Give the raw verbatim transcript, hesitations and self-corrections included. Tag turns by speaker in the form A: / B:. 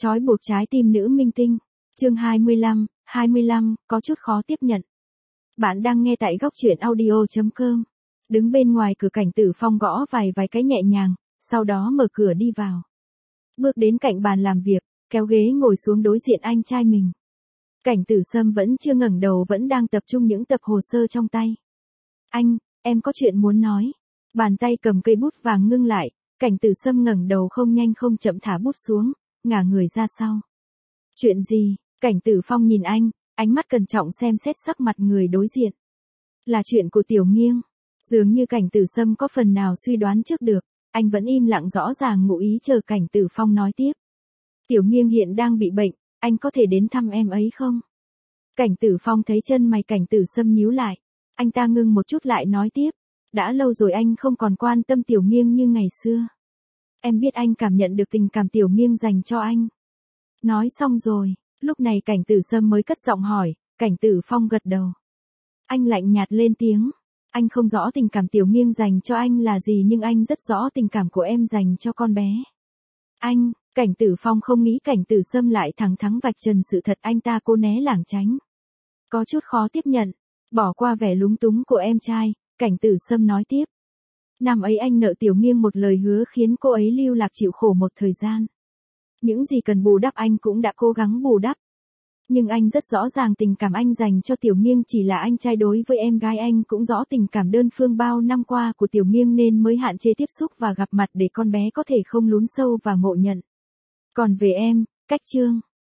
A: Trói buộc trái tim nữ minh tinh. Chương hai mươi lăm, hai mươi lăm, có chút khó tiếp nhận. Bạn đang nghe tại góc truyện audio chấm com. Đứng bên ngoài cửa Cảnh Tử Phong gõ vài vài cái nhẹ nhàng, sau đó mở cửa đi vào. Bước đến cạnh bàn làm việc, kéo ghế ngồi xuống đối diện anh trai mình. Cảnh Tử Sâm vẫn chưa ngẩng đầu, vẫn đang tập trung những tập hồ sơ trong tay. Anh, em có chuyện muốn nói. Bàn tay cầm cây bút vàng ngưng lại, Cảnh Tử Sâm ngẩng đầu không nhanh không chậm thả bút xuống, ngả người ra sau. Chuyện gì? Cảnh Tử Phong nhìn anh, ánh mắt cẩn trọng xem xét sắc mặt người đối diện. Là chuyện của Tiểu Nghiêng. Dường như Cảnh Tử Sâm có phần nào suy đoán trước được, anh vẫn im lặng rõ ràng ngụ ý chờ Cảnh Tử Phong nói tiếp. Tiểu Nghiêng hiện đang bị bệnh, anh có thể đến thăm em ấy không? Cảnh Tử Phong thấy chân mày Cảnh Tử Sâm nhíu lại, anh ta ngưng một chút lại nói tiếp. Đã lâu rồi anh không còn quan tâm Tiểu Nghiêng như ngày xưa. Em biết anh cảm nhận được tình cảm Tiểu Nghiêng dành cho anh. Nói xong rồi, lúc này Cảnh Tử Sâm mới cất giọng hỏi, Cảnh Tử Phong gật đầu. Anh lạnh nhạt lên tiếng, anh không rõ tình cảm Tiểu Nghiêng dành cho anh là gì, nhưng anh rất rõ tình cảm của em dành cho con bé. Anh, Cảnh Tử Phong không nghĩ Cảnh Tử Sâm lại thẳng thắn vạch trần sự thật, anh ta cố né lảng tránh. Có chút khó tiếp nhận, bỏ qua vẻ lúng túng của em trai, Cảnh Tử Sâm nói tiếp. Năm ấy anh nợ Tiểu Nghiêng một lời hứa khiến cô ấy lưu lạc chịu khổ một thời gian. Những gì cần bù đắp anh cũng đã cố gắng bù đắp. Nhưng anh rất rõ ràng tình cảm anh dành cho Tiểu Nghiêng chỉ là anh trai, đối với em gái anh cũng rõ tình cảm đơn phương bao năm qua của Tiểu Nghiêng nên mới hạn chế tiếp xúc và gặp mặt để con bé có thể không lún sâu và ngộ nhận. Còn về em, Cách Trương,